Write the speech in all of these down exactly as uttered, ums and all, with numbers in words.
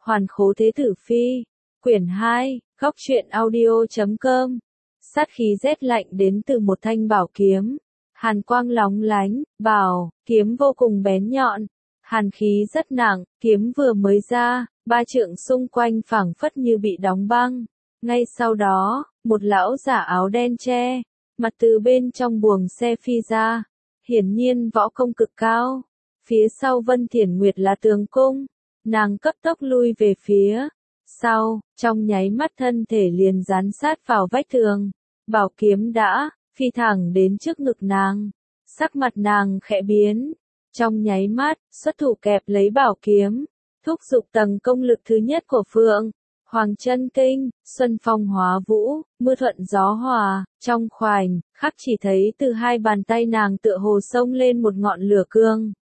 Hoàn khố thế tử phi. Quyển hai, góc truyện audio chấm com. Sát khí rét lạnh đến từ một thanh bảo kiếm. Hàn quang lóng lánh, bảo, kiếm vô cùng bén nhọn. Hàn khí rất nặng, kiếm vừa mới ra, ba trượng xung quanh phảng phất như bị đóng băng. Ngay sau đó, một lão giả áo đen che, mặt từ bên trong buồng xe phi ra. Hiển nhiên võ công cực cao. Phía sau Vân Thiển Nguyệt là tường cung. Nàng cấp tốc lui về phía sau, trong nháy mắt thân thể liền dán sát vào vách tường. Bảo kiếm đã phi thẳng đến trước ngực nàng. Sắc mặt nàng khẽ biến. Trong nháy mắt, xuất thủ kẹp lấy bảo kiếm. Thúc giục tầng công lực thứ nhất của Phượng Hoàng Chân Kinh, Xuân Phong Hóa Vũ, mưa thuận gió hòa. Trong khoảnh khắc chỉ thấy từ hai bàn tay nàng tựa hồ xông lên một ngọn lửa cương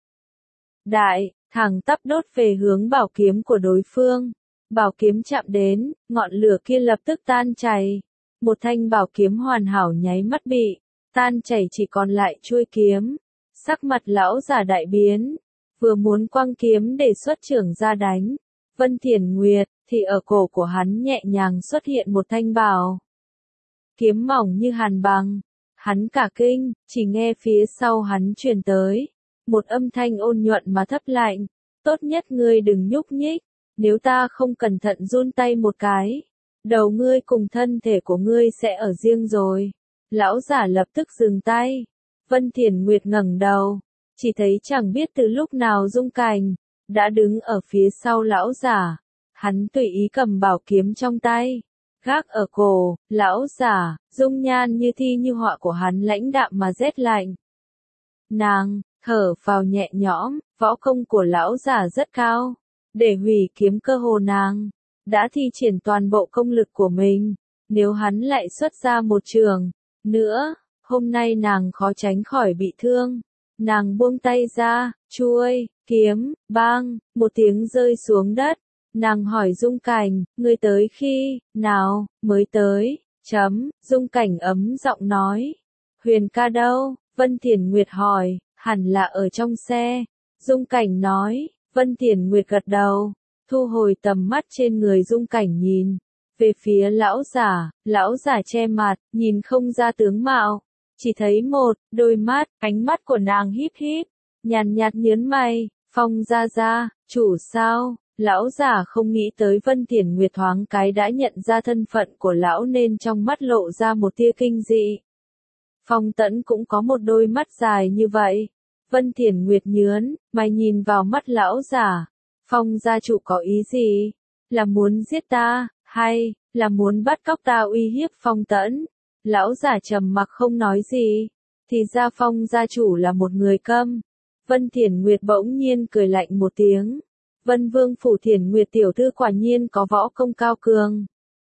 đại, thẳng tắp đốt về hướng bảo kiếm của đối phương. Bảo kiếm chạm đến, ngọn lửa kia lập tức tan chảy. Một thanh bảo kiếm hoàn hảo nháy mắt bị tan chảy, chỉ còn lại chuôi kiếm. Sắc mặt lão giả đại biến, vừa muốn quăng kiếm để xuất trưởng ra đánh Vân Thiển Nguyệt, thì ở cổ của hắn nhẹ nhàng xuất hiện một thanh bảo kiếm mỏng như hàn băng. Hắn cả kinh, chỉ nghe phía sau hắn truyền tới một âm thanh ôn nhuận mà thấp lạnh, tốt nhất ngươi đừng nhúc nhích, nếu ta không cẩn thận run tay một cái, đầu ngươi cùng thân thể của ngươi sẽ ở riêng rồi. Lão giả lập tức dừng tay. Vân Thiển Nguyệt ngẩng đầu, chỉ thấy chẳng biết từ lúc nào Dung Cảnh đã đứng ở phía sau lão giả. Hắn tùy ý cầm bảo kiếm trong tay, gác ở cổ lão giả, dung nhan như thi như họa của hắn lãnh đạm mà rét lạnh. Nàng thở phào nhẹ nhõm, võ công của lão giả rất cao, để hủy kiếm cơ hồ nàng đã thi triển toàn bộ công lực của mình, nếu hắn lại xuất ra một trường nữa, hôm nay nàng khó tránh khỏi bị thương. Nàng buông tay ra, chuôi kiếm bang một tiếng rơi xuống đất. Nàng hỏi Dung Cảnh, ngươi tới khi nào mới tới? Chấm, Dung Cảnh ấm giọng nói. Huyền ca đâu? Vân Thiển Nguyệt hỏi. Hẳn là ở trong xe. Dung Cảnh nói. Vân Thiển Nguyệt gật đầu, thu hồi tầm mắt trên người Dung Cảnh nhìn về phía lão giả. Lão giả che mặt, nhìn không ra tướng mạo, chỉ thấy một đôi mắt, ánh mắt của nàng híp híp, nhàn nhạt nhớn mày. Phong gia gia, chủ sao? Lão giả không nghĩ tới Vân Thiển Nguyệt thoáng cái đã nhận ra thân phận của lão nên trong mắt lộ ra một tia kinh dị. Phong Tẫn cũng có một đôi mắt dài như vậy. Vân Thiển Nguyệt nhớn mày nhìn vào mắt lão giả. Phong gia chủ có ý gì? Là muốn giết ta, hay là muốn bắt cóc ta uy hiếp Phong Tẫn? Lão giả trầm mặc không nói gì. Thì ra Phong gia chủ là một người câm. Vân Thiển Nguyệt bỗng nhiên cười lạnh một tiếng. Vân Vương phủ Thiển Nguyệt tiểu thư quả nhiên có võ công cao cường.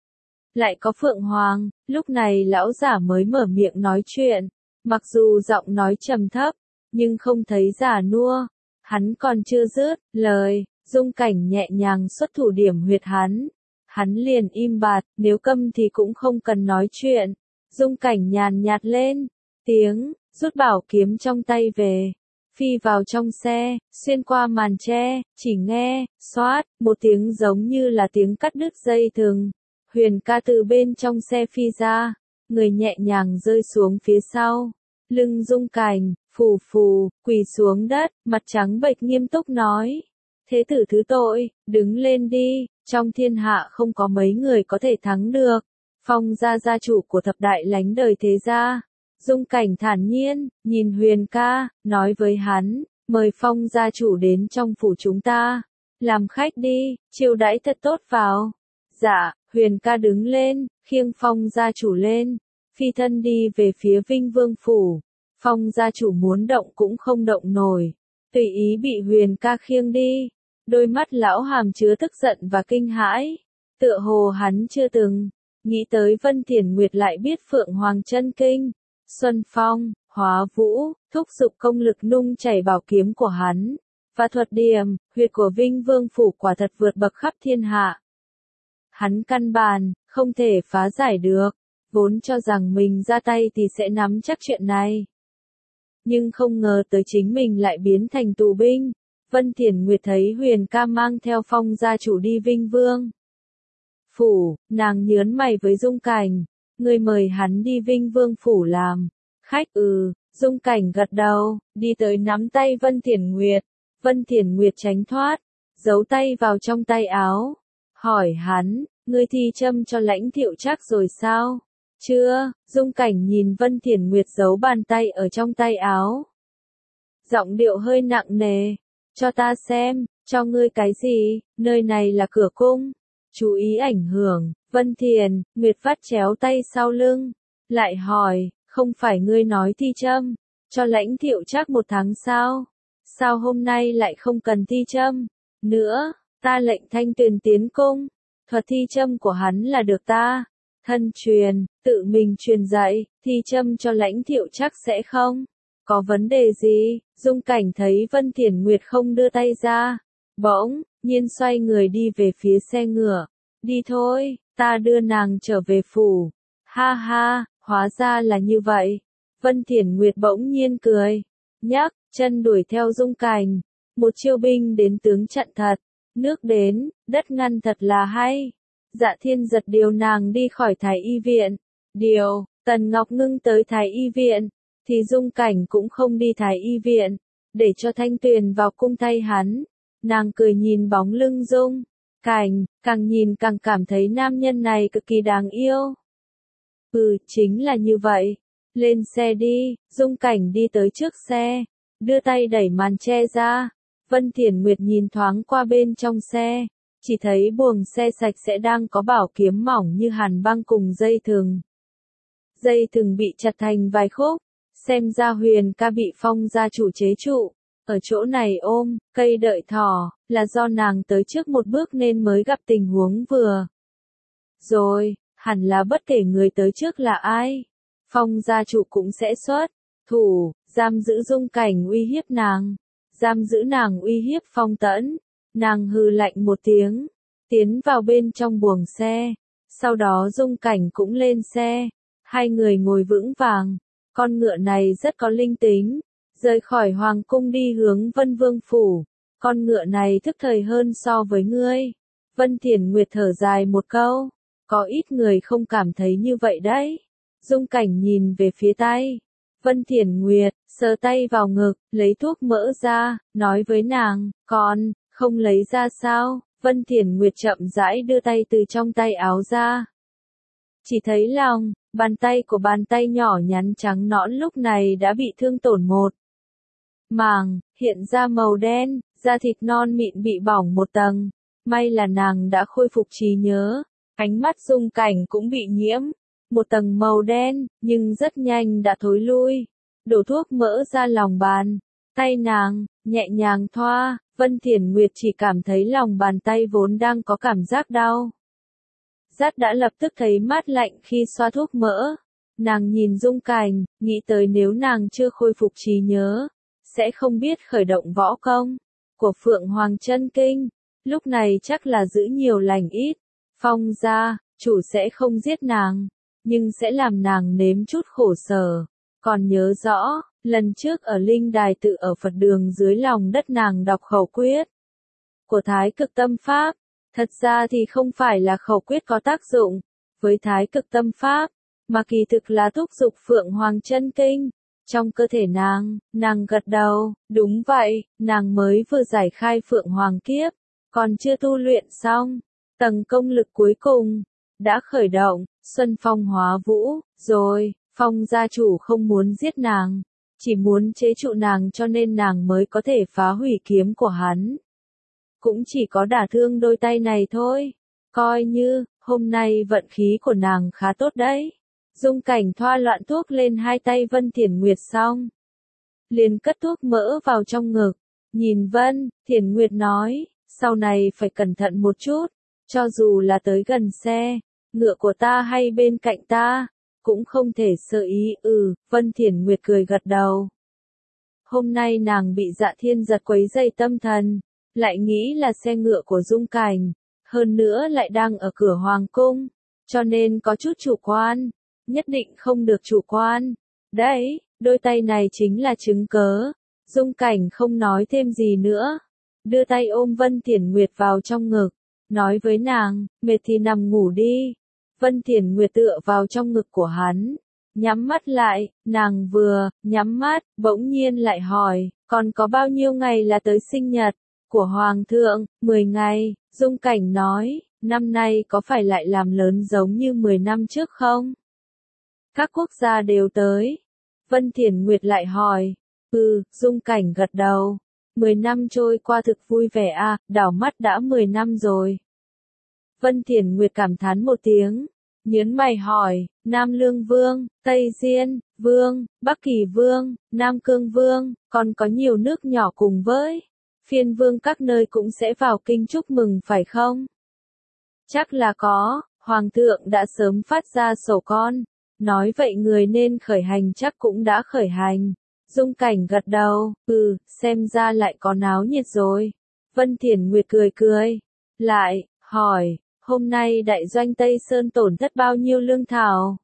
Lại có Phượng Hoàng, lúc này lão giả mới mở miệng nói chuyện. Mặc dù giọng nói trầm thấp, nhưng không thấy già nua. Hắn còn chưa dứt lời, Dung Cảnh nhẹ nhàng xuất thủ điểm huyệt hắn. Hắn liền im bặt, nếu câm thì cũng không cần nói chuyện. Dung Cảnh nhàn nhạt lên tiếng, rút bảo kiếm trong tay về. Phi vào trong xe, xuyên qua màn tre, chỉ nghe, xoát, một tiếng giống như là tiếng cắt đứt dây thừng. Huyền ca từ bên trong xe phi ra, người nhẹ nhàng rơi xuống phía sau. Lưng Dung Cảnh, phù phù, quỳ xuống đất, mặt trắng bệch nghiêm túc nói. Thế tử thứ tội, đứng lên đi, trong thiên hạ không có mấy người có thể thắng được. Phong gia gia chủ của thập đại lánh đời thế gia. Dung Cảnh thản nhiên, nhìn Huyền ca, nói với hắn, mời Phong gia chủ đến trong phủ chúng ta. Làm khách đi, chiêu đãi thật tốt vào. Dạ, Huyền ca đứng lên, khiêng Phong gia chủ lên. Phi thân đi về phía Vinh Vương phủ. Phong gia chủ muốn động cũng không động nổi. Tùy ý bị Huyền ca khiêng đi. Đôi mắt lão hàm chứa tức giận và kinh hãi. Tựa hồ hắn chưa từng nghĩ tới Vân Thiển Nguyệt lại biết Phượng Hoàng Chân Kinh. Xuân Phong, Hóa Vũ, thúc giục công lực nung chảy bảo kiếm của hắn. Và thuật điểm, huyệt của Vinh Vương phủ quả thật vượt bậc khắp thiên hạ. Hắn căn bản không thể phá giải được, vốn cho rằng mình ra tay thì sẽ nắm chắc chuyện này. Nhưng không ngờ tới chính mình lại biến thành tù binh. Vân Thiển Nguyệt thấy Huyền ca mang theo Phong gia chủ đi Vinh Vương phủ, nàng nhớn mày với Dung Cảnh, người mời hắn đi Vinh Vương phủ làm khách. Ừ, Dung Cảnh gật đầu, đi tới nắm tay Vân Thiển Nguyệt. Vân Thiển Nguyệt tránh thoát, giấu tay vào trong tay áo, hỏi hắn, ngươi thi châm cho Lãnh Thiệu Trác rồi sao? Chưa. Dung Cảnh nhìn Vân Thiển Nguyệt giấu bàn tay ở trong tay áo, giọng điệu hơi nặng nề, cho ta xem. Cho ngươi cái gì? Nơi này là cửa cung, chú ý ảnh hưởng. Vân Thiển Nguyệt vắt chéo tay sau lưng, lại hỏi, không phải ngươi nói thi châm cho Lãnh Thiệu Trác một tháng sao? Sao hôm nay lại không cần thi châm nữa? Ta lệnh Thanh Tuyền tiến cung, thuật thi châm của hắn là được ta thân truyền, tự mình truyền dạy. Thi châm cho Lãnh Thiệu Trác sẽ không có vấn đề gì. Dung Cảnh thấy Vân Thiển Nguyệt không đưa tay ra, bỗng nhiên xoay người đi về phía xe ngựa. Đi thôi, ta đưa nàng trở về phủ. Ha ha, hóa ra là như vậy. Vân Thiển Nguyệt bỗng nhiên cười, nhấc chân đuổi theo Dung Cảnh. Một chiêu binh đến tướng trận thật, nước đến, đất ngăn thật là hay. Dạ Thiên Giật điều nàng đi khỏi Thái Y viện. Điều Tần Ngọc Ngưng tới Thái Y viện, thì Dung Cảnh cũng không đi Thái Y viện, để cho Thanh Tuyền vào cung thay hắn. Nàng cười nhìn bóng lưng Dung Cảnh, càng nhìn càng cảm thấy nam nhân này cực kỳ đáng yêu. Ừ, chính là như vậy. Lên xe đi. Dung Cảnh đi tới trước xe, đưa tay đẩy màn che ra. Vân Thiển Nguyệt nhìn thoáng qua bên trong xe, chỉ thấy buồng xe sạch sẽ đang có bảo kiếm mỏng như hàn băng cùng dây thừng. Dây thừng bị chặt thành vài khúc, xem ra Huyền ca bị Phong gia chủ chế trụ. Ở chỗ này ôm cây đợi thỏ, là do nàng tới trước một bước nên mới gặp tình huống vừa rồi. Hẳn là bất kể người tới trước là ai, Phong gia chủ cũng sẽ xuất thủ, giam giữ Dung Cảnh uy hiếp nàng, giam giữ nàng uy hiếp Phong Tẫn. Nàng hừ lạnh một tiếng, tiến vào bên trong buồng xe, sau đó Dung Cảnh cũng lên xe, hai người ngồi vững vàng, con ngựa này rất có linh tính, rời khỏi hoàng cung đi hướng Vân Vương phủ. Con ngựa này thức thời hơn so với ngươi. Vân Thiển Nguyệt thở dài một câu, có ít người không cảm thấy như vậy đấy. Dung Cảnh nhìn về phía tay Vân Thiển Nguyệt, sờ tay vào ngực, lấy thuốc mỡ ra, nói với nàng, còn không lấy ra sao? Vân Thiển Nguyệt chậm rãi đưa tay từ trong tay áo ra. Chỉ thấy lòng bàn tay của bàn tay nhỏ nhắn trắng nõn lúc này đã bị thương tổn một mảng, hiện ra màu đen, da thịt non mịn bị bỏng một tầng. May là nàng đã khôi phục trí nhớ. Ánh mắt Dung Cảnh cũng bị nhiễm một tầng màu đen, nhưng rất nhanh đã thối lui. Đổ thuốc mỡ ra lòng bàn tay nàng, nhẹ nhàng thoa. Vân Thiển Nguyệt chỉ cảm thấy lòng bàn tay vốn đang có cảm giác đau rát đã lập tức thấy mát lạnh khi xoa thuốc mỡ. Nàng nhìn Dung Cảnh, nghĩ tới nếu nàng chưa khôi phục trí nhớ, sẽ không biết khởi động võ công của Phượng Hoàng Chân Kinh. Lúc này chắc là giữ nhiều lành ít. Phong gia chủ sẽ không giết nàng, nhưng sẽ làm nàng nếm chút khổ sở. Còn nhớ rõ, lần trước ở linh đài tự ở Phật đường dưới lòng đất nàng đọc khẩu quyết của Thái Cực Tâm Pháp. Thật ra thì không phải là khẩu quyết có tác dụng với Thái Cực Tâm Pháp, mà kỳ thực là thúc giục Phượng Hoàng Chân Kinh trong cơ thể nàng. Nàng gật đầu, đúng vậy, nàng mới vừa giải khai Phượng Hoàng kiếp, còn chưa tu luyện xong. Tầng công lực cuối cùng đã khởi động, Xuân Phong hóa vũ, rồi, Phong gia chủ không muốn giết nàng, chỉ muốn chế trụ nàng cho nên nàng mới có thể phá hủy kiếm của hắn. Cũng chỉ có đả thương đôi tay này thôi, coi như, hôm nay vận khí của nàng khá tốt đấy. Dung Cảnh thoa loạn thuốc lên hai tay Vân Thiển Nguyệt xong, liền cất thuốc mỡ vào trong ngực, nhìn Vân Thiển Nguyệt nói, sau này phải cẩn thận một chút, cho dù là tới gần xe ngựa của ta hay bên cạnh ta, cũng không thể sơ ý. Ừ, Vân Thiển Nguyệt cười gật đầu. Hôm nay nàng bị Dạ Thiên Giật quấy dày tâm thần, lại nghĩ là xe ngựa của Dung Cảnh, hơn nữa lại đang ở cửa hoàng cung, cho nên có chút chủ quan, nhất định không được chủ quan. Đấy, đôi tay này chính là chứng cớ. Dung Cảnh không nói thêm gì nữa, đưa tay ôm Vân Thiển Nguyệt vào trong ngực, nói với nàng, mệt thì nằm ngủ đi. Vân Thiển Nguyệt tựa vào trong ngực của hắn, nhắm mắt lại, nàng vừa nhắm mắt, bỗng nhiên lại hỏi, còn có bao nhiêu ngày là tới sinh nhật của Hoàng thượng? mười ngày, Dung Cảnh nói, năm nay có phải lại làm lớn giống như mười năm trước không? Các quốc gia đều tới. Vân Thiển Nguyệt lại hỏi, ừ, Dung Cảnh gật đầu. mười năm trôi qua thực vui vẻ à, đảo mắt đã mười năm rồi. Vân Thiển Nguyệt cảm thán một tiếng, nhớn mày hỏi, Nam Lương Vương, Tây Diên Vương, Bắc Kỳ Vương, Nam Cương Vương, còn có nhiều nước nhỏ cùng với phiên vương các nơi cũng sẽ vào kinh chúc mừng phải không? Chắc là có, Hoàng thượng đã sớm phát ra sổ con, nói vậy người nên khởi hành chắc cũng đã khởi hành. Dung Cảnh gật đầu, ừ, xem ra lại có náo nhiệt rồi. Vân Thiển Nguyệt cười cười, lại, hỏi, hôm nay đại doanh Tây Sơn tổn thất bao nhiêu lương thảo?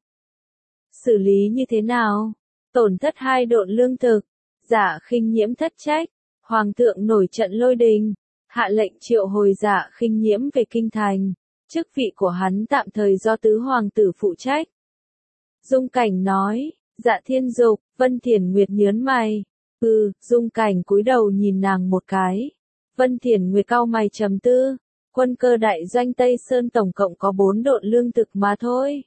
Xử lý như thế nào? Tổn thất hai độn lương thực, Giả Khinh Nhiễm thất trách. Hoàng thượng nổi trận lôi đình, hạ lệnh triệu hồi Giả Khinh Nhiễm về kinh thành, chức vị của hắn tạm thời do tứ hoàng tử phụ trách. Dung Cảnh nói, Dạ Thiên Dục. Vân Thiển Nguyệt nhớn mày, ừ, Dung Cảnh cúi đầu nhìn nàng một cái. Vân Thiển Nguyệt cau mày trầm tư, quân cơ đại doanh Tây Sơn tổng cộng có bốn độn lương thực mà thôi.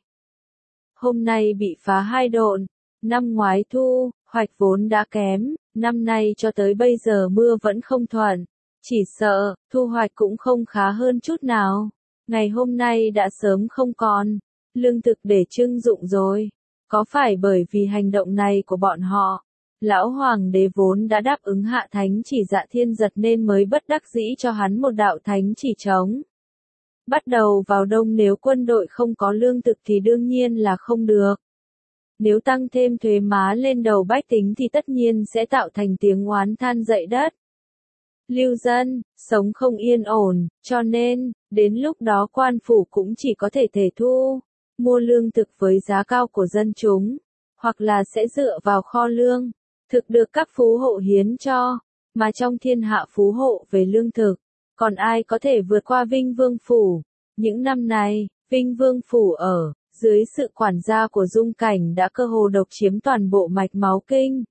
Hôm nay bị phá hai độn, năm ngoái thu hoạch vốn đã kém, năm nay cho tới bây giờ mưa vẫn không thuận, chỉ sợ thu hoạch cũng không khá hơn chút nào. Ngày hôm nay đã sớm không còn lương thực để trưng dụng rồi. Có phải bởi vì hành động này của bọn họ, lão hoàng đế vốn đã đáp ứng hạ thánh chỉ Dạ Thiên Giật nên mới bất đắc dĩ cho hắn một đạo thánh chỉ trống? Bắt đầu vào đông nếu quân đội không có lương thực thì đương nhiên là không được. Nếu tăng thêm thuế má lên đầu bách tính thì tất nhiên sẽ tạo thành tiếng oán than dậy đất. Lưu dân, sống không yên ổn, cho nên, đến lúc đó quan phủ cũng chỉ có thể thể thu mua lương thực với giá cao của dân chúng, hoặc là sẽ dựa vào kho lương thực được các phú hộ hiến cho, mà trong thiên hạ phú hộ về lương thực, còn ai có thể vượt qua Vinh Vương Phủ? Những năm này, Vinh Vương Phủ ở dưới sự quản gia của Dung Cảnh đã cơ hồ độc chiếm toàn bộ mạch máu kinh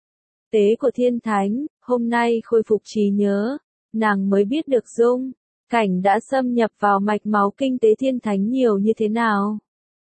tế của Thiên Thánh. Hôm nay khôi phục trí nhớ, nàng mới biết được Dung Cảnh đã xâm nhập vào mạch máu kinh tế Thiên Thánh nhiều như thế nào.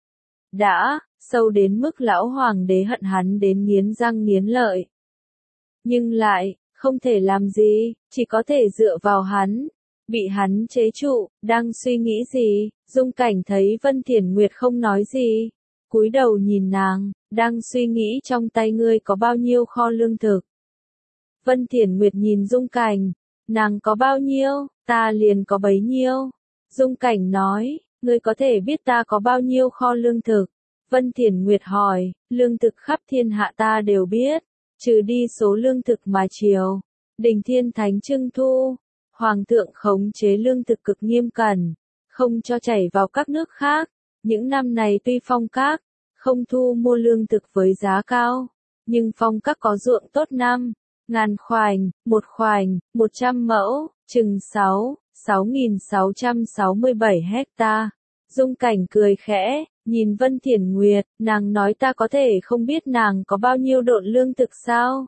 Đã sâu đến mức lão hoàng đế hận hắn đến nghiến răng nghiến lợi. Nhưng lại không thể làm gì, chỉ có thể dựa vào hắn. Bị hắn chế trụ, đang suy nghĩ gì? Dung Cảnh thấy Vân Thiển Nguyệt không nói gì, cúi đầu nhìn nàng, đang suy nghĩ trong tay ngươi có bao nhiêu kho lương thực. Vân Thiển Nguyệt nhìn Dung Cảnh, nàng có bao nhiêu, ta liền có bấy nhiêu. Dung Cảnh nói, ngươi có thể biết ta có bao nhiêu kho lương thực? Vân Thiển Nguyệt hỏi, lương thực khắp thiên hạ ta đều biết, trừ đi số lương thực mà triều đình Thiên Thánh trưng thu. Hoàng thượng khống chế lương thực cực nghiêm cẩn, không cho chảy vào các nước khác. Những năm này tuy phong các không thu mua lương thực với giá cao, nhưng phong các có ruộng tốt năm ngàn khoảnh, một khoảnh, một trăm mẫu, chừng sáu, sáu nghìn sáu trăm sáu mươi bảy hecta. Dung Cảnh cười khẽ, nhìn Vân Thiển Nguyệt, nàng nói ta có thể không biết nàng có bao nhiêu độn lương thực sao?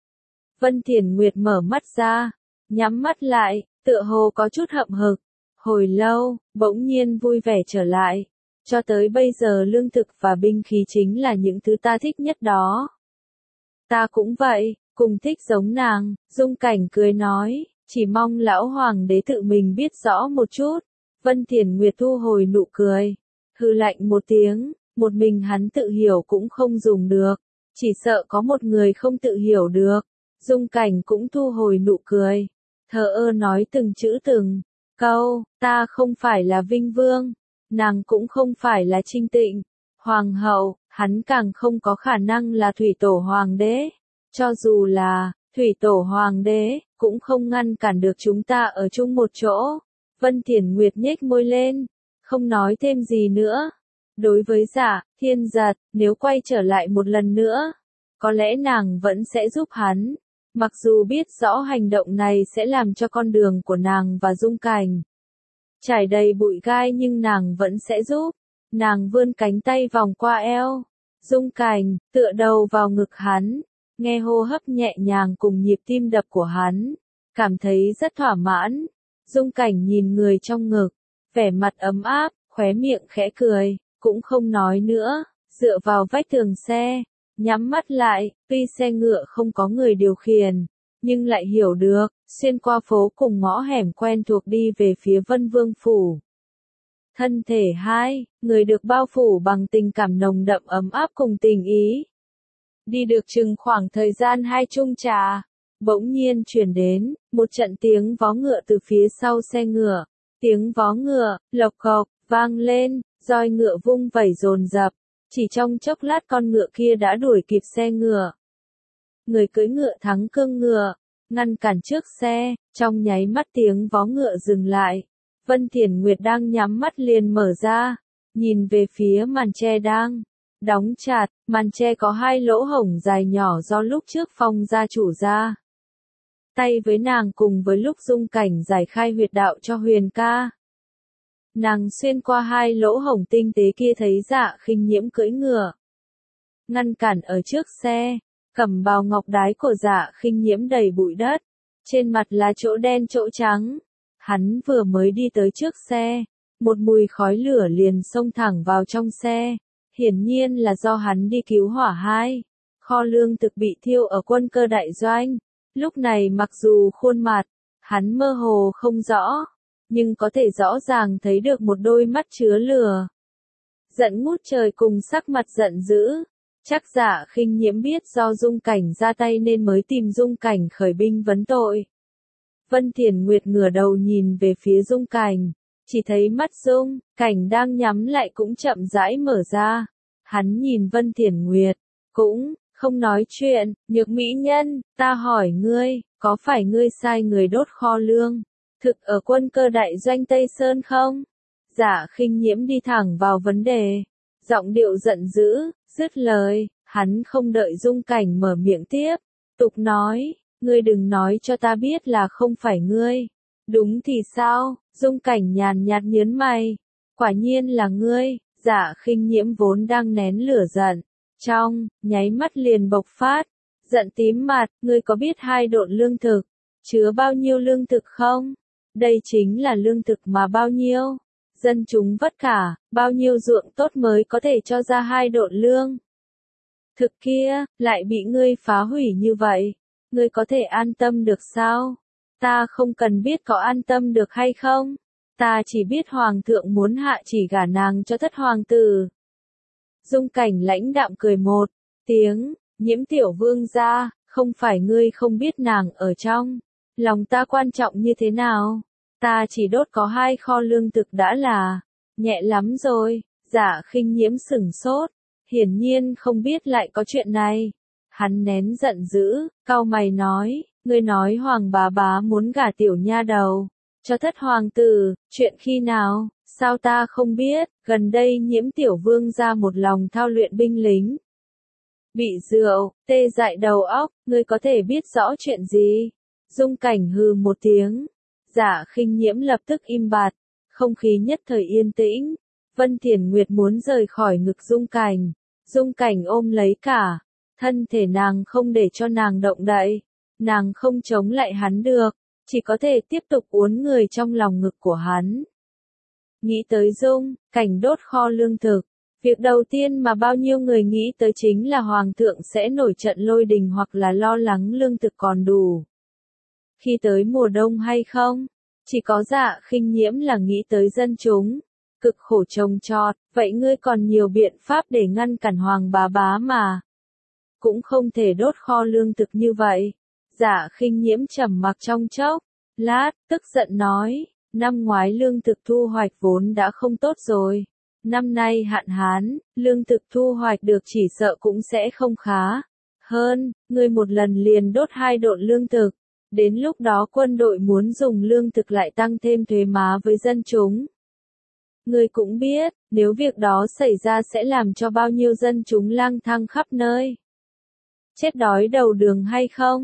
Vân Thiển Nguyệt mở mắt ra, nhắm mắt lại, tựa hồ có chút hậm hực. Hồi lâu, bỗng nhiên vui vẻ trở lại. Cho tới bây giờ lương thực và binh khí chính là những thứ ta thích nhất đó. Ta cũng vậy, cùng thích giống nàng. Dung Cảnh cười nói, chỉ mong lão hoàng đế tự mình biết rõ một chút. Vân Thiển Nguyệt thu hồi nụ cười, hừ lạnh một tiếng, một mình hắn tự hiểu cũng không dùng được, chỉ sợ có một người không tự hiểu được. Dung Cảnh cũng thu hồi nụ cười, thờ ơ nói từng chữ từng câu, ta không phải là Vinh Vương, nàng cũng không phải là Trinh Tịnh Hoàng hậu, hắn càng không có khả năng là Thủy Tổ Hoàng đế. Cho dù là Thủy Tổ Hoàng đế, cũng không ngăn cản được chúng ta ở chung một chỗ. Vân Thiển Nguyệt nhếch môi lên, không nói thêm gì nữa. Đối với Giả Thiên Giật, nếu quay trở lại một lần nữa, có lẽ nàng vẫn sẽ giúp hắn. Mặc dù biết rõ hành động này sẽ làm cho con đường của nàng và Dung Cảnh trải đầy bụi gai nhưng nàng vẫn sẽ giúp. Nàng vươn cánh tay vòng qua eo Dung Cảnh, tựa đầu vào ngực hắn, nghe hô hấp nhẹ nhàng cùng nhịp tim đập của hắn, cảm thấy rất thỏa mãn. Dung Cảnh nhìn người trong ngực, vẻ mặt ấm áp, khóe miệng khẽ cười, cũng không nói nữa, dựa vào vách tường xe, nhắm mắt lại. Tuy xe ngựa không có người điều khiển, nhưng lại hiểu được, xuyên qua phố cùng ngõ hẻm quen thuộc đi về phía Vân Vương Phủ. Thân thể hai người được bao phủ bằng tình cảm nồng đậm ấm áp cùng tình ý. Đi được chừng khoảng thời gian hai chung trà, bỗng nhiên truyền đến một trận tiếng vó ngựa từ phía sau xe ngựa. Tiếng vó ngựa lộc cộc vang lên, roi ngựa vung vẩy dồn dập, chỉ trong chốc lát con ngựa kia đã đuổi kịp xe ngựa. Người cưỡi ngựa thắng cương ngựa, ngăn cản trước xe, trong nháy mắt tiếng vó ngựa dừng lại. Vân Thiển Nguyệt đang nhắm mắt liền mở ra, nhìn về phía màn che đang đóng chặt. Màn che có hai lỗ hổng dài nhỏ do lúc trước Phong gia chủ ra tay với nàng cùng với lúc Dung Cảnh giải khai huyệt đạo cho Huyền ca. Nàng xuyên qua hai lỗ hổng tinh tế kia thấy Dạ Khinh Nhiễm cưỡi ngựa, ngăn cản ở trước xe. Cẩm bào ngọc đái của Dạ Khinh Nhiễm đầy bụi đất, trên mặt là chỗ đen chỗ trắng. Hắn vừa mới đi tới trước xe, một mùi khói lửa liền xông thẳng vào trong xe. Hiển nhiên là do hắn đi cứu hỏa hai kho lương thực bị thiêu ở Quân Cơ đại doanh. Lúc này mặc dù khuôn mặt hắn mơ hồ không rõ, nhưng có thể rõ ràng thấy được một đôi mắt chứa lửa giận ngút trời cùng sắc mặt giận dữ. Chắc Dạ Khinh Nhiễm biết do Dung Cảnh ra tay nên mới tìm Dung Cảnh khởi binh vấn tội. Vân Thiển Nguyệt ngửa đầu nhìn về phía Dung Cảnh, chỉ thấy mắt Dung Cảnh đang nhắm lại cũng chậm rãi mở ra. Hắn nhìn Vân Thiển Nguyệt, cũng không nói chuyện. Nhược mỹ nhân, ta hỏi ngươi, có phải ngươi sai người đốt kho lương thực ở Quân Cơ đại doanh Tây Sơn không? Dạ Khinh Nhiễm đi thẳng vào vấn đề, giọng điệu giận dữ. Dứt lời, hắn không đợi Dung Cảnh mở miệng tiếp, tục nói, ngươi đừng nói cho ta biết là không phải ngươi. Đúng thì sao? Dung Cảnh nhàn nhạt nhớn mày, quả nhiên là ngươi. Dạ Khinh Nhiễm vốn đang nén lửa giận, trong nháy mắt liền bộc phát, giận tím mặt. Ngươi có biết hai độn lương thực chứa bao nhiêu lương thực không? Đây chính là lương thực mà bao nhiêu dân chúng vất cả, bao nhiêu ruộng tốt mới có thể cho ra hai độn lương thực kia, lại bị ngươi phá hủy như vậy. Ngươi có thể an tâm được sao? Ta không cần biết có an tâm được hay không. Ta chỉ biết Hoàng thượng muốn hạ chỉ gả nàng cho thất hoàng tử. Dung Cảnh lãnh đạm cười một tiếng, Nhiễm tiểu vương gia, không phải ngươi không biết nàng ở trong lòng ta quan trọng như thế nào. Ta chỉ đốt có hai kho lương thực đã là nhẹ lắm rồi. Dạ Khinh Nhiễm sửng sốt, hiển nhiên không biết lại có chuyện này. Hắn nén giận dữ, cau mày nói, ngươi nói Hoàng bá bá muốn gả tiểu nha đầu cho thất hoàng tử, chuyện khi nào? Sao ta không biết? Gần đây Nhiễm tiểu vương ra một lòng thao luyện binh lính, bị rượu tê dại đầu óc. Ngươi có thể biết rõ chuyện gì? Dung Cảnh hừ một tiếng. Dạ Khinh Nhiễm lập tức im bặt, không khí nhất thời yên tĩnh. Vân Thiển Nguyệt muốn rời khỏi ngực Dung Cảnh, Dung Cảnh ôm lấy cả thân thể nàng không để cho nàng động đậy. Nàng không chống lại hắn được, chỉ có thể tiếp tục uốn người trong lòng ngực của hắn. Nghĩ tới Dung Cảnh đốt kho lương thực, việc đầu tiên mà bao nhiêu người nghĩ tới chính là Hoàng thượng sẽ nổi trận lôi đình hoặc là lo lắng lương thực còn đủ khi tới mùa đông hay không. Chỉ có Dạ Khinh Nhiễm là nghĩ tới dân chúng cực khổ trồng trọt. Vậy ngươi còn nhiều biện pháp để ngăn cản Hoàng bá bá mà, cũng không thể đốt kho lương thực như vậy. Dạ Khinh Nhiễm trầm mặc trong chốc lát, tức giận nói, năm ngoái lương thực thu hoạch vốn đã không tốt rồi, năm nay hạn hán, lương thực thu hoạch được chỉ sợ cũng sẽ không khá hơn. Ngươi một lần liền đốt hai độn lương thực, đến lúc đó quân đội muốn dùng lương thực lại tăng thêm thuế má với dân chúng. Ngươi cũng biết, nếu việc đó xảy ra sẽ làm cho bao nhiêu dân chúng lang thang khắp nơi, chết đói đầu đường hay không?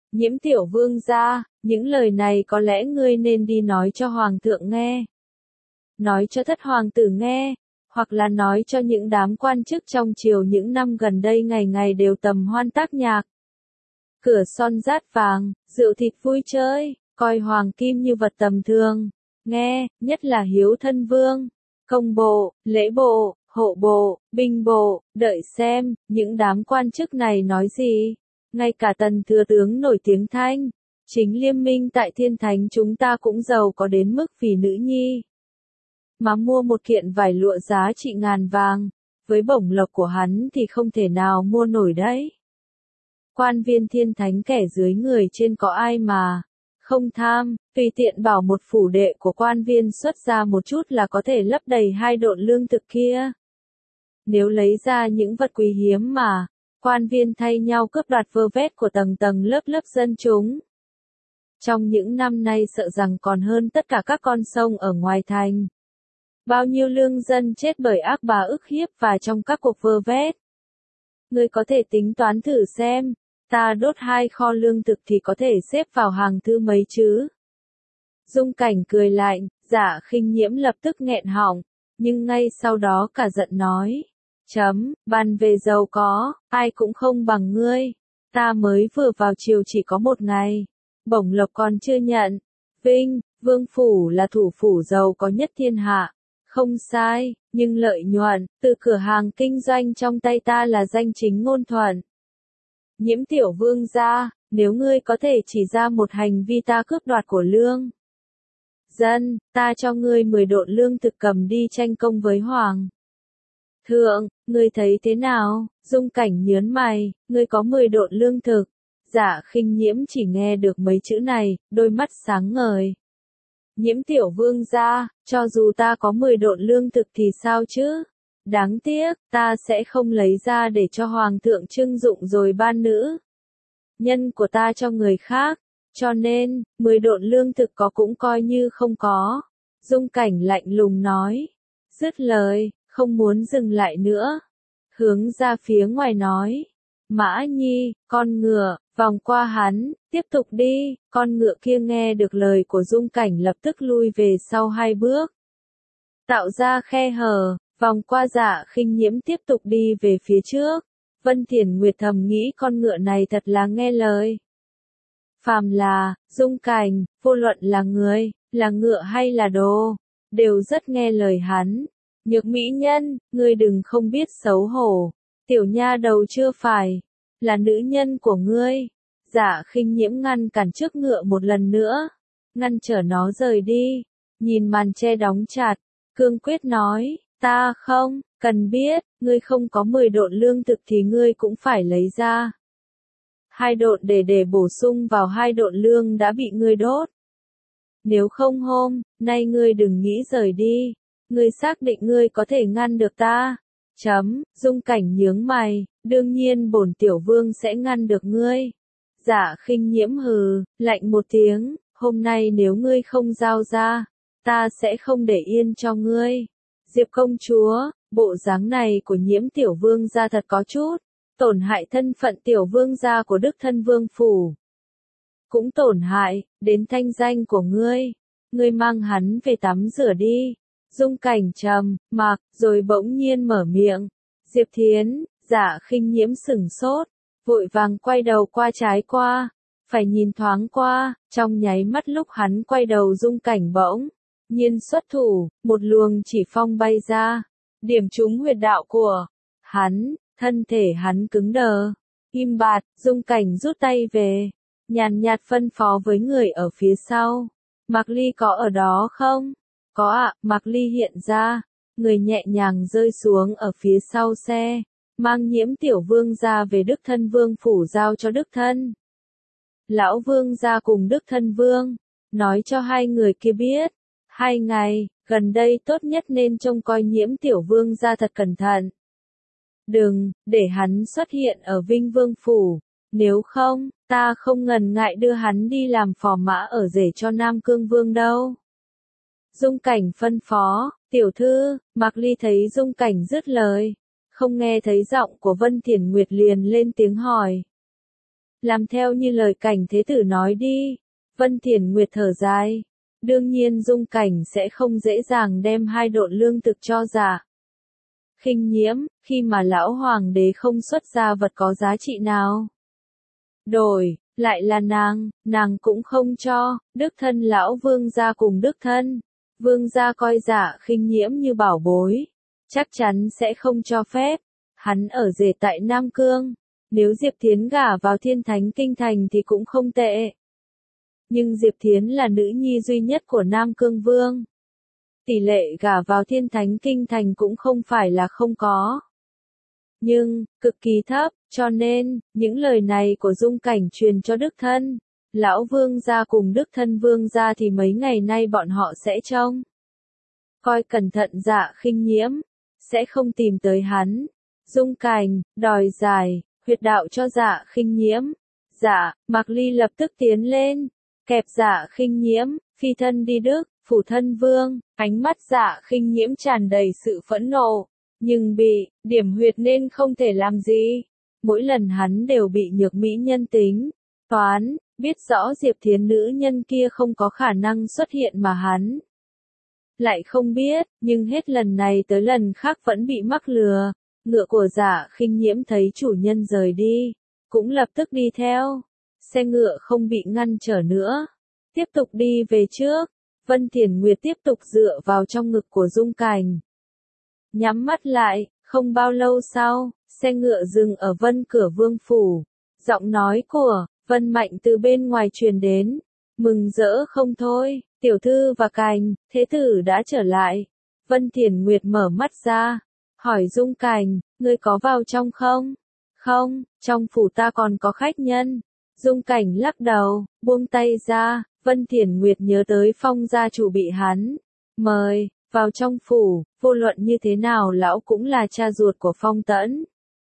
Nhiễm tiểu vương gia, những lời này có lẽ ngươi nên đi nói cho hoàng thượng nghe. Nói cho thất hoàng tử nghe, hoặc là nói cho những đám quan chức trong triều những năm gần đây ngày ngày đều tầm hoan tác nhạc. Cửa son rát vàng, rượu thịt vui chơi, coi hoàng kim như vật tầm thường. Nghe, nhất là hiếu thân vương, công bộ, lễ bộ, hộ bộ, binh bộ, đợi xem, những đám quan chức này nói gì. Ngay cả tần thừa tướng nổi tiếng thanh, chính Liêm Minh tại Thiên Thánh chúng ta cũng giàu có đến mức vì nữ nhi mà mua một kiện vải lụa giá trị ngàn vàng, với bổng lộc của hắn thì không thể nào mua nổi đấy. Quan viên Thiên Thánh kẻ dưới người trên có ai mà không tham, tùy tiện bảo một phủ đệ của quan viên xuất ra một chút là có thể lấp đầy hai độn lương thực kia. Nếu lấy ra những vật quý hiếm mà quan viên thay nhau cướp đoạt vơ vét của tầng tầng lớp lớp dân chúng. Trong những năm nay sợ rằng còn hơn tất cả các con sông ở ngoài thành. Bao nhiêu lương dân chết bởi ác bá ức hiếp và trong các cuộc vơ vét. Ngươi có thể tính toán thử xem, ta đốt hai kho lương thực thì có thể xếp vào hàng thứ mấy chứ? Dung Cảnh cười lạnh, Dạ Khinh Nhiễm lập tức nghẹn họng, nhưng ngay sau đó cả giận nói. Chấm, bàn về giàu có, ai cũng không bằng ngươi. Ta mới vừa vào triều chỉ có một ngày. Bổng lộc còn chưa nhận. Vinh, Vương Phủ là thủ phủ giàu có nhất thiên hạ. Không sai, nhưng lợi nhuận, từ cửa hàng kinh doanh trong tay ta là danh chính ngôn thuận. Nhiễm tiểu vương gia, nếu ngươi có thể chỉ ra một hành vi ta cướp đoạt của lương dân, ta cho ngươi mười độn lương thực cầm đi tranh công với hoàng thượng, ngươi thấy thế nào? Dung Cảnh nhớn mày, ngươi có mười độn lương thực. Dạ Khinh Nhiễm chỉ nghe được mấy chữ này, đôi mắt sáng ngời. Nhiễm tiểu vương gia, cho dù ta có mười độn lương thực thì sao chứ? Đáng tiếc, ta sẽ không lấy ra để cho hoàng thượng trưng dụng rồi ban nữ nhân của ta cho người khác, cho nên, mười độn lương thực có cũng coi như không có. Dung Cảnh lạnh lùng nói. Dứt lời, không muốn dừng lại nữa. Hướng ra phía ngoài nói. Mã Nhi, con ngựa, vòng qua hắn, tiếp tục đi. Con ngựa kia nghe được lời của Dung Cảnh lập tức lui về sau hai bước. Tạo ra khe hở, vòng qua Dạ Khinh Nhiễm tiếp tục đi về phía trước. Vân Thiển Nguyệt thầm nghĩ con ngựa này thật là nghe lời. Phàm là, Dung Cảnh, vô luận là người, là ngựa hay là đồ, đều rất nghe lời hắn. Nhược mỹ nhân, ngươi đừng không biết xấu hổ. Tiểu nha đầu chưa phải là nữ nhân của ngươi. Dạ Khinh Nhiễm ngăn cản trước ngựa một lần nữa, ngăn trở nó rời đi. Nhìn màn che đóng chặt, cương quyết nói, ta không cần biết, ngươi không có mười độn lương thực thì ngươi cũng phải lấy ra hai độn để để bổ sung vào hai độn lương đã bị ngươi đốt. Nếu không hôm nay ngươi đừng nghĩ rời đi. Ngươi xác định ngươi có thể ngăn được ta? Chấm, Dung Cảnh nhướng mày, đương nhiên bổn tiểu vương sẽ ngăn được ngươi. Dạ Khinh Nhiễm hừ, lạnh một tiếng, hôm nay nếu ngươi không giao ra, ta sẽ không để yên cho ngươi. Diệp công chúa, bộ dáng này của Nhiễm tiểu vương gia thật có chút tổn hại thân phận tiểu vương gia của Đức Thân Vương phủ. Cũng tổn hại đến thanh danh của ngươi. Ngươi mang hắn về tắm rửa đi. Dung Cảnh trầm mặc, rồi bỗng nhiên mở miệng. Diệp Thiến, Dạ Khinh Nhiễm sửng sốt, vội vàng quay đầu qua trái qua, phải nhìn thoáng qua, trong nháy mắt lúc hắn quay đầu Dung Cảnh bỗng nhiên xuất thủ, một luồng chỉ phong bay ra, điểm trúng huyệt đạo của hắn, thân thể hắn cứng đờ, im bặt. Dung Cảnh rút tay về, nhàn nhạt phân phó với người ở phía sau. Mạc Ly có ở đó không? Có ạ. Mạc Ly hiện ra, người nhẹ nhàng rơi xuống ở phía sau xe, mang Nhiễm tiểu vương gia về Đức Thân Vương phủ giao cho Đức Thân lão vương gia cùng Đức Thân Vương, nói cho hai người kia biết, hai ngày gần đây tốt nhất nên trông coi Nhiễm tiểu vương gia thật cẩn thận. Đừng để hắn xuất hiện ở Vinh Vương phủ, nếu không, ta không ngần ngại đưa hắn đi làm phò mã ở rể cho Nam Cương Vương đâu. Dung Cảnh phân phó, tiểu thư. Mạc Ly thấy Dung Cảnh dứt lời, không nghe thấy giọng của Vân Thiển Nguyệt liền lên tiếng hỏi. làm theo như lời Cảnh Thế Tử nói đi. Vân Thiền Nguyệt thở dài. Đương nhiên Dung Cảnh sẽ không dễ dàng đem hai độn lương thực cho Dạ Khinh Nhiễm, khi mà lão hoàng đế không xuất ra vật có giá trị nào. Đổi, lại là nàng, nàng cũng không cho, đức thân lão vương gia cùng đức thân. Vương gia coi Dạ Khinh Nhiễm như bảo bối, chắc chắn sẽ không cho phép. Hắn ở rể tại Nam Cương, nếu Diệp Thiến gả vào Thiên Thánh Kinh Thành thì cũng không tệ. Nhưng Diệp Thiến là nữ nhi duy nhất của Nam Cương Vương. Tỷ lệ gả vào Thiên Thánh Kinh Thành cũng không phải là không có. Nhưng, cực kỳ thấp, cho nên, những lời này của Dung Cảnh truyền cho đức thân. Lão vương gia cùng đức thân vương gia thì mấy ngày nay bọn họ sẽ trông coi cẩn thận Dạ Khinh Nhiễm, sẽ không tìm tới hắn. Dung Cảnh, đòi giải, huyệt đạo cho Dạ Khinh Nhiễm. Dạ, Mạc Ly lập tức tiến lên, kẹp Dạ Khinh Nhiễm, phi thân đi Đức, phủ thân vương, ánh mắt Dạ Khinh Nhiễm tràn đầy sự phẫn nộ, nhưng bị điểm huyệt nên không thể làm gì. Mỗi lần hắn đều bị nhược mỹ nhân tính toán, biết rõ Diệp Thiến nữ nhân kia không có khả năng xuất hiện mà hắn lại không biết, nhưng hết lần này tới lần khác vẫn bị mắc lừa. Ngựa của Dạ Khinh Nhiễm thấy chủ nhân rời đi, cũng lập tức đi theo. Xe ngựa không bị ngăn trở nữa, tiếp tục đi về trước. Vân Thiền Nguyệt tiếp tục dựa vào trong ngực của Dung Cảnh, nhắm mắt lại. Không bao lâu sau, xe ngựa dừng ở Vân Cửa Vương phủ. Giọng nói của Vân Mạnh từ bên ngoài truyền đến, mừng rỡ không thôi. Tiểu thư và Cảnh Thế Tử đã trở lại. Vân Thiền Nguyệt mở mắt ra, hỏi Dung Cảnh, ngươi có vào trong không? Không, trong phủ ta còn có khách nhân. Dung Cảnh lắc đầu, buông tay ra. Vân Thiền Nguyệt nhớ tới Phong gia chủ bị hắn mời vào trong phủ, vô luận như thế nào lão cũng là cha ruột của Phong Tẫn.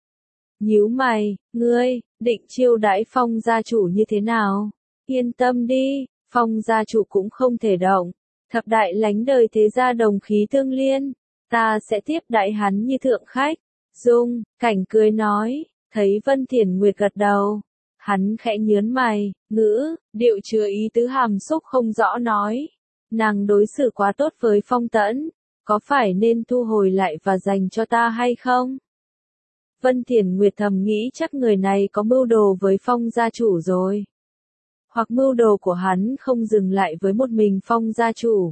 Nhíu mày, ngươi định chiêu đãi Phong gia chủ như thế nào? Yên tâm đi, Phong gia chủ cũng không thể động. Thập đại lánh đời thế gia đồng khí tương liên, ta sẽ tiếp đãi hắn như thượng khách. Dung Cảnh cười nói, thấy Vân Thiền Nguyệt gật đầu, hắn khẽ nhớn mày, ngữ điệu chứa ý tứ hàm xúc không rõ nói, nàng đối xử quá tốt với Phong Tẫn, có phải nên thu hồi lại và dành cho ta hay không? Vân Thiền Nguyệt thầm nghĩ chắc người này có mưu đồ với Phong gia chủ rồi. Hoặc mưu đồ của hắn không dừng lại với một mình Phong gia chủ,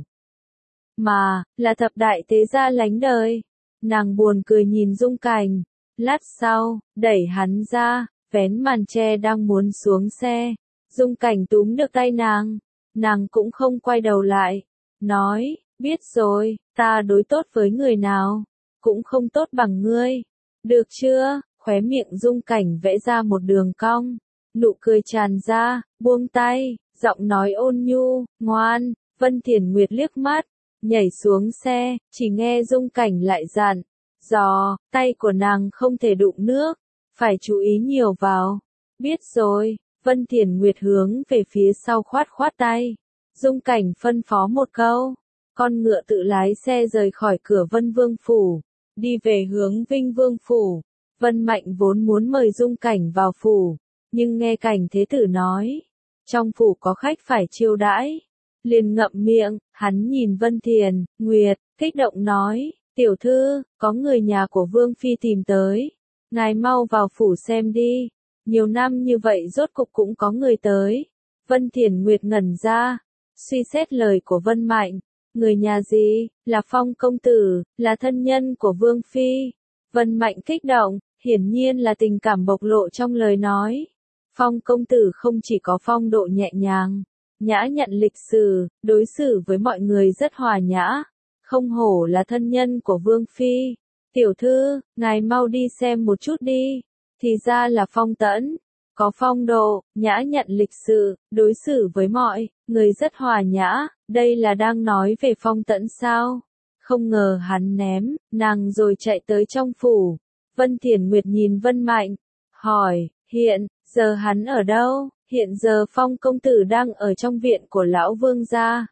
mà là thập đại thế gia lánh đời. Nàng buồn cười nhìn Dung Cảnh, lát sau, đẩy hắn ra, vén màn che đang muốn xuống xe. Dung Cảnh túm được tay nàng, nàng cũng không quay đầu lại, nói, biết rồi, ta đối tốt với người nào, cũng không tốt bằng ngươi. Được chưa? Khóe miệng Dung Cảnh vẽ ra một đường cong, nụ cười tràn ra, buông tay, giọng nói ôn nhu, ngoan. Vân Thiền Nguyệt liếc mắt, nhảy xuống xe, chỉ nghe Dung Cảnh lại dặn dò, tay của nàng không thể đụng nước, phải chú ý nhiều vào. Biết rồi. Vân Thiền Nguyệt hướng về phía sau khoát khoát tay. Dung Cảnh phân phó một câu, con ngựa tự lái xe rời khỏi cửa Vân Vương phủ, đi về hướng Vinh Vương phủ. Vân Mạnh vốn muốn mời Dung Cảnh vào phủ, nhưng nghe Cảnh Thế Tử nói, trong phủ có khách phải chiêu đãi, liền ngậm miệng. Hắn nhìn Vân Thiền Nguyệt, kích động nói, tiểu thư, có người nhà của Vương Phi tìm tới, ngài mau vào phủ xem đi. Nhiều năm như vậy rốt cục cũng có người tới. Vân Thiền Nguyệt ngẩn ra, suy xét lời của Vân Mạnh. Người nhà gì? Là Phong công tử, là thân nhân của Vương Phi. Vân Mạnh kích động, hiển nhiên là tình cảm bộc lộ trong lời nói. Phong công tử không chỉ có phong độ nhẹ nhàng, nhã nhặn lịch sự, đối xử với mọi người rất hòa nhã, không hổ là thân nhân của Vương Phi. Tiểu thư, ngài mau đi xem một chút đi. Thì ra là Phong Tẫn, có phong độ, nhã nhặn lịch sự, đối xử với mọi người rất hòa nhã. Đây là đang nói về Phong Tẫn sao? Không ngờ hắn ném nàng rồi chạy tới trong phủ. Vân Thiền Nguyệt nhìn Vân Mạnh, hỏi, hiện giờ hắn ở đâu? Hiện giờ Phong công tử đang ở trong viện của lão vương gia.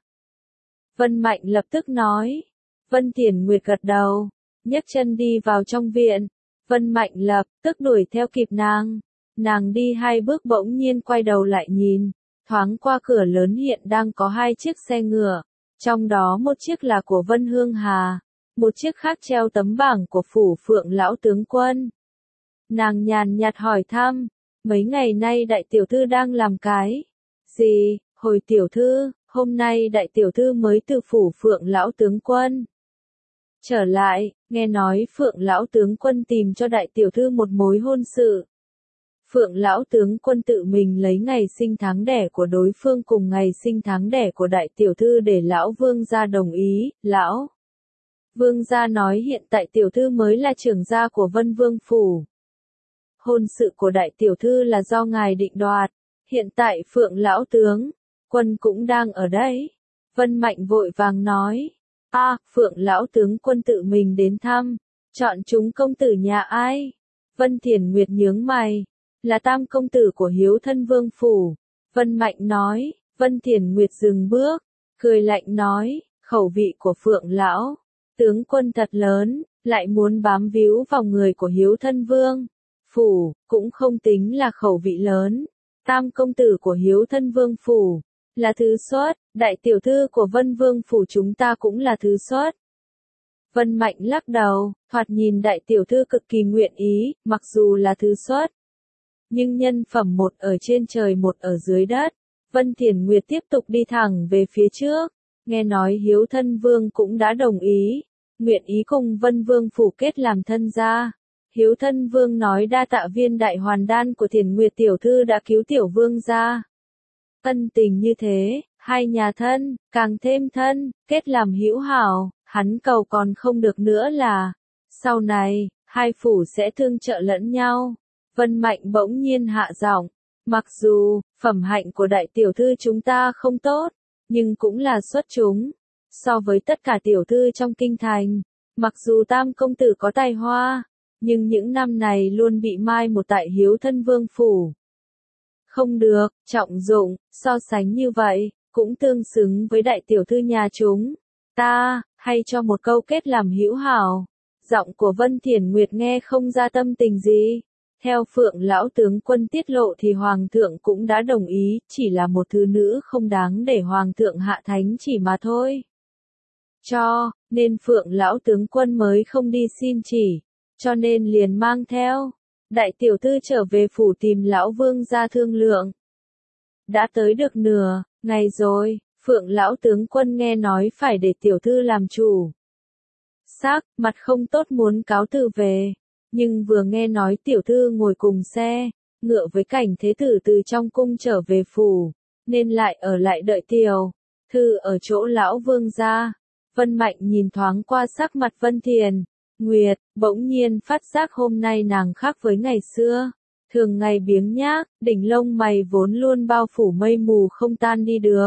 Vân Mạnh lập tức nói. Vân Thiền Nguyệt gật đầu, nhấc chân đi vào trong viện. Vân Mạnh lập tức đuổi theo kịp nàng. Nàng đi hai bước bỗng nhiên quay đầu lại nhìn, thoáng qua cửa lớn hiện đang có hai chiếc xe ngựa, trong đó một chiếc là của Vân Hương Hà, một chiếc khác treo tấm bảng của phủ Phượng lão tướng quân. Nàng nhàn nhạt hỏi thăm, mấy ngày nay đại tiểu thư đang làm cái gì? Hồi tiểu thư, hôm nay đại tiểu thư mới từ phủ Phượng lão tướng quân trở lại, nghe nói Phượng lão tướng quân tìm cho đại tiểu thư một mối hôn sự. Phượng lão tướng quân tự mình lấy ngày sinh tháng đẻ của đối phương cùng ngày sinh tháng đẻ của đại tiểu thư để lão vương gia đồng ý. Lão vương gia nói hiện tại tiểu thư mới là trưởng gia của Vân Vương phủ. Hôn sự của đại tiểu thư là do ngài định đoạt, hiện tại Phượng lão tướng quân cũng đang ở đây. Vân Mạnh vội vàng nói, a, à, Phượng lão tướng quân tự mình đến thăm, chọn chúng công tử nhà ai? Vân Thiển Nguyệt nhướng mày, là tam công tử của Hiếu Thân Vương phủ. Vân Mạnh nói, Vân Thiển Nguyệt dừng bước, cười lạnh nói, khẩu vị của Phượng lão tướng quân thật lớn, lại muốn bám víu vào người của Hiếu Thân Vương phủ, cũng không tính là khẩu vị lớn. Tam công tử của Hiếu Thân Vương phủ là thứ xuất, đại tiểu thư của Vân Vương phủ chúng ta cũng là thứ xuất. Vân Mạnh lắc đầu, thoạt nhìn đại tiểu thư cực kỳ nguyện ý, mặc dù là thứ xuất, nhưng nhân phẩm một ở trên trời một ở dưới đất. Vân Thiển Nguyệt tiếp tục đi thẳng về phía trước, nghe nói Hiếu Thân Vương cũng đã đồng ý, nguyện ý cùng Vân Vương phủ kết làm thân gia. Hiếu Thân Vương nói đa tạ viên đại hoàn đan của Thiển Nguyệt tiểu thư đã cứu tiểu vương gia. Ân tình như thế, hai nhà thân, càng thêm thân, kết làm hữu hảo, hắn cầu còn không được nữa là, sau này, hai phủ sẽ thương trợ lẫn nhau. Vân Mạnh bỗng nhiên hạ giọng, mặc dù, phẩm hạnh của đại tiểu thư chúng ta không tốt, nhưng cũng là xuất chúng. So với tất cả tiểu thư trong kinh thành, mặc dù tam công tử có tài hoa, nhưng những năm này luôn bị mai một tại Hiếu Thân Vương phủ. Không được, trọng dụng, so sánh như vậy, cũng tương xứng với đại tiểu thư nhà chúng ta, hay cho một câu kết làm hữu hảo. Giọng của Vân Thiển Nguyệt nghe không ra tâm tình gì. Theo Phượng lão tướng quân tiết lộ thì Hoàng thượng cũng đã đồng ý, chỉ là một thứ nữ không đáng để Hoàng thượng hạ thánh chỉ mà thôi. Cho, nên Phượng lão tướng quân mới không đi xin chỉ, cho nên liền mang theo đại tiểu thư trở về phủ tìm lão vương gia thương lượng. Đã tới được nửa ngày rồi, Phượng lão tướng quân nghe nói phải để tiểu thư làm chủ. Sắc, mặt không tốt muốn cáo từ về, nhưng vừa nghe nói tiểu thư ngồi cùng xe ngựa với Cảnh Thế Tử từ trong cung trở về phủ, nên lại ở lại đợi tiểu thư ở chỗ lão vương gia. Vân Mạnh nhìn thoáng qua sắc mặt Vân Thiền Nguyệt, bỗng nhiên phát giác hôm nay nàng khác với ngày xưa. Thường ngày biếng nhác, đỉnh lông mày vốn luôn bao phủ mây mù không tan đi được.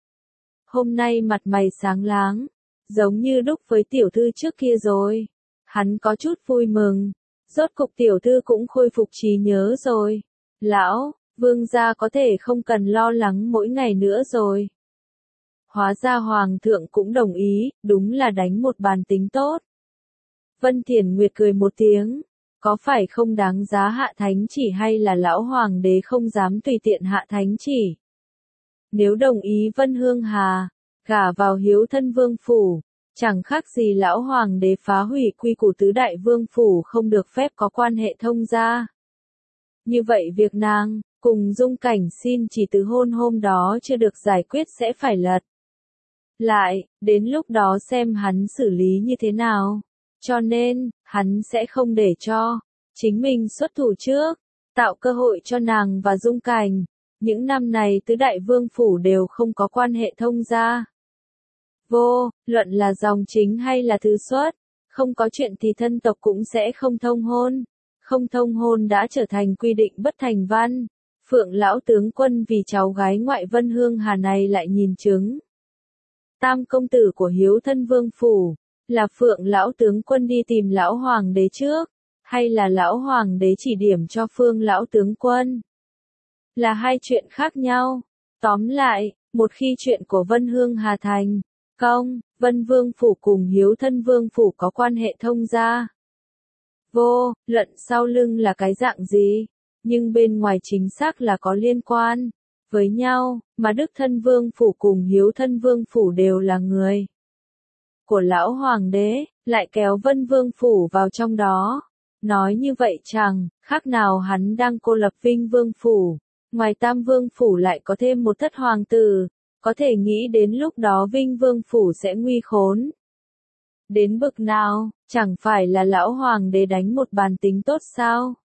Hôm nay mặt mày sáng láng, giống như đúc với tiểu thư trước kia rồi. Hắn có chút vui mừng, rốt cục tiểu thư cũng khôi phục trí nhớ rồi. Lão vương gia có thể không cần lo lắng mỗi ngày nữa rồi. Hóa ra Hoàng thượng cũng đồng ý, đúng là đánh một bàn tính tốt. Vân Thiển Nguyệt cười một tiếng, có phải không đáng giá hạ thánh chỉ hay là lão hoàng đế không dám tùy tiện hạ thánh chỉ? Nếu đồng ý Vân Hương Hà gả vào Hiếu Thân Vương phủ, chẳng khác gì lão hoàng đế phá hủy quy củ tứ đại vương phủ không được phép có quan hệ thông gia. Như vậy việc nàng cùng Dung Cảnh xin chỉ từ hôn hôm đó chưa được giải quyết sẽ phải lật lại, đến lúc đó xem hắn xử lý như thế nào. Cho nên, hắn sẽ không để cho chính mình xuất thủ trước, tạo cơ hội cho nàng và Dung Cảnh. Những năm này tứ đại vương phủ đều không có quan hệ thông gia. Vô luận là dòng chính hay là thứ xuất, không có chuyện thì thân tộc cũng sẽ không thông hôn. Không thông hôn đã trở thành quy định bất thành văn. Phượng lão tướng quân vì cháu gái ngoại Vân Hương Hà này lại nhìn chứng. Tam công tử của Hiếu Thân Vương phủ, là Phượng lão tướng quân đi tìm lão hoàng đế trước, hay là lão hoàng đế chỉ điểm cho Phương lão tướng quân? Là hai chuyện khác nhau. Tóm lại, một khi chuyện của Vân Hương Hà thành công, Vân Vương phủ cùng Hiếu Thân Vương phủ có quan hệ thông gia. Vô luận sau lưng là cái dạng gì, nhưng bên ngoài chính xác là có liên quan với nhau, mà Đức Thân Vương Phủ cùng Hiếu Thân Vương Phủ đều là người của lão hoàng đế, lại kéo Vân Vương Phủ vào trong đó. Nói như vậy chẳng khác nào hắn đang cô lập Vinh Vương Phủ, ngoài Tam Vương Phủ lại có thêm một thất hoàng tử, có thể nghĩ đến lúc đó Vinh Vương Phủ sẽ nguy khốn đến bực nào, chẳng phải là lão hoàng đế đánh một bàn tính tốt sao?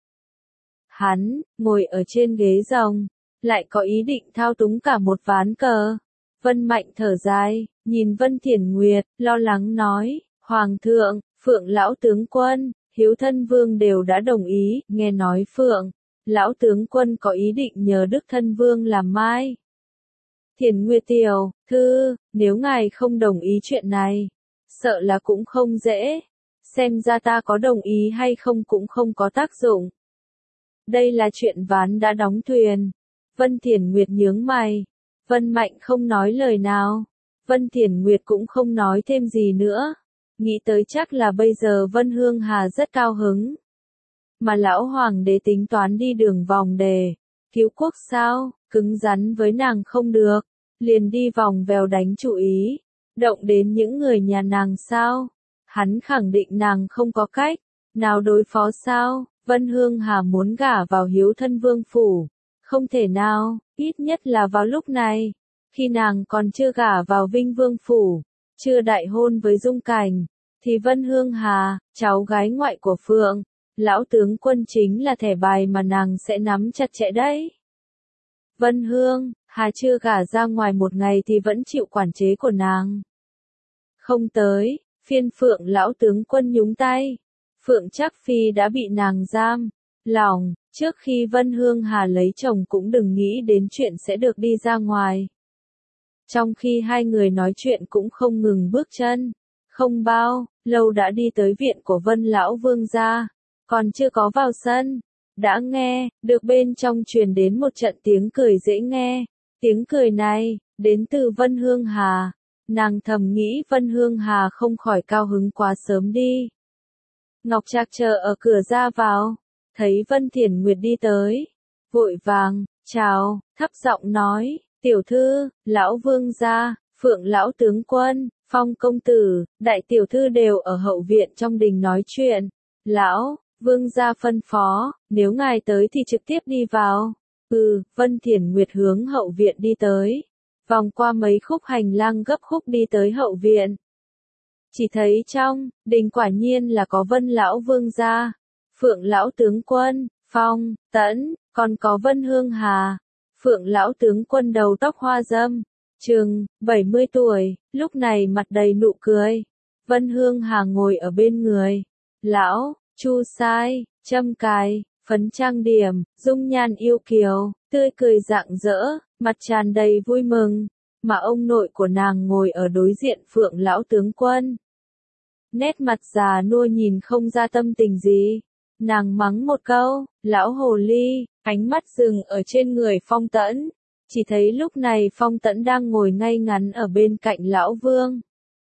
Hắn, ngồi ở trên ghế rồng, lại có ý định thao túng cả một ván cờ. Vân Mạnh thở dài, nhìn Vân Thiển Nguyệt, lo lắng nói, Hoàng thượng, Phượng lão tướng quân, Hiếu Thân Vương đều đã đồng ý, nghe nói Phượng lão tướng quân có ý định nhờ Đức Thân Vương làm mai. Thiển Nguyệt tiểu thư, nếu ngài không đồng ý chuyện này, sợ là cũng không dễ, xem ra ta có đồng ý hay không cũng không có tác dụng. Đây là chuyện ván đã đóng thuyền. Vân Thiển Nguyệt nhướng mày. Vân Mạnh không nói lời nào. Vân Thiển Nguyệt cũng không nói thêm gì nữa. Nghĩ tới chắc là bây giờ Vân Hương Hà rất cao hứng. Mà lão hoàng đế tính toán đi đường vòng để cứu quốc sao, cứng rắn với nàng không được. Liền đi vòng vèo đánh chủ ý. Động đến những người nhà nàng sao. Hắn khẳng định nàng không có cách nào đối phó sao. Vân Hương Hà muốn gả vào Hiếu Thân Vương Phủ. Không thể nào, ít nhất là vào lúc này. Khi nàng còn chưa gả vào Vinh Vương Phủ, chưa đại hôn với Dung Cảnh, thì Vân Hương Hà, cháu gái ngoại của Phượng, lão tướng quân chính là thẻ bài mà nàng sẽ nắm chặt chẽ đấy. Vân Hương Hà chưa gả ra ngoài một ngày thì vẫn chịu quản chế của nàng. Không tới, phiên Phượng lão tướng quân nhúng tay. Phượng Trác Phi đã bị nàng giam lỏng, trước khi Vân Hương Hà lấy chồng cũng đừng nghĩ đến chuyện sẽ được đi ra ngoài. Trong khi hai người nói chuyện cũng không ngừng bước chân, không bao lâu đã đi tới viện của Vân lão vương gia, còn chưa có vào sân, đã nghe được bên trong truyền đến một trận tiếng cười dễ nghe. Tiếng cười này đến từ Vân Hương Hà, nàng thầm nghĩ Vân Hương Hà không khỏi cao hứng quá sớm đi. Ngọc Trạc chờ ở cửa ra vào, thấy Vân Thiển Nguyệt đi tới, vội vàng chào, thấp giọng nói, tiểu thư, lão vương gia, Phượng lão tướng quân, Phong công tử, đại tiểu thư đều ở hậu viện trong đình nói chuyện. Lão vương gia phân phó, nếu ngài tới thì trực tiếp đi vào. Ừ, Vân Thiển Nguyệt hướng hậu viện đi tới, vòng qua mấy khúc hành lang gấp khúc đi tới hậu viện. Chỉ thấy trong đình quả nhiên là có Vân lão vương gia, Phượng lão tướng quân, Phong Tẫn, còn có Vân Hương Hà. Phượng lão tướng quân đầu tóc hoa râm, chừng bảy mươi tuổi, lúc này mặt đầy nụ cười. Vân Hương Hà ngồi ở bên người lão Chu Sai, châm cài, phấn trang điểm, dung nhan yêu kiều, tươi cười rạng rỡ, mặt tràn đầy vui mừng. Mà ông nội của nàng ngồi ở đối diện Phượng lão tướng quân. Nét mặt già nua nhìn không ra tâm tình gì. Nàng mắng một câu, lão hồ ly, ánh mắt dừng ở trên người Phong Tẫn. Chỉ thấy lúc này Phong Tẫn đang ngồi ngay ngắn ở bên cạnh lão vương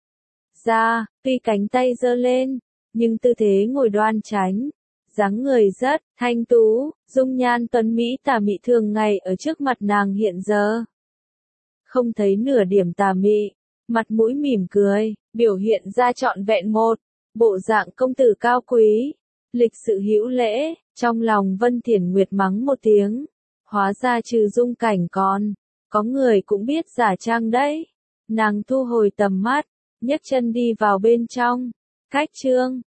gia, tuy cánh tay giơ lên, nhưng tư thế ngồi đoan chánh, dáng người rất thanh tú, dung nhan tuấn mỹ tà mị thường ngày ở trước mặt nàng hiện giờ. Không thấy nửa điểm tà mị, mặt mũi mỉm cười, biểu hiện ra trọn vẹn một bộ dạng công tử cao quý, lịch sự hữu lễ. Trong lòng Vân Thiển Nguyệt mắng một tiếng, hóa ra trừ Dung Cảnh còn có người cũng biết giả trang đấy. Nàng thu hồi tầm mắt, nhấc chân đi vào bên trong. Cách chương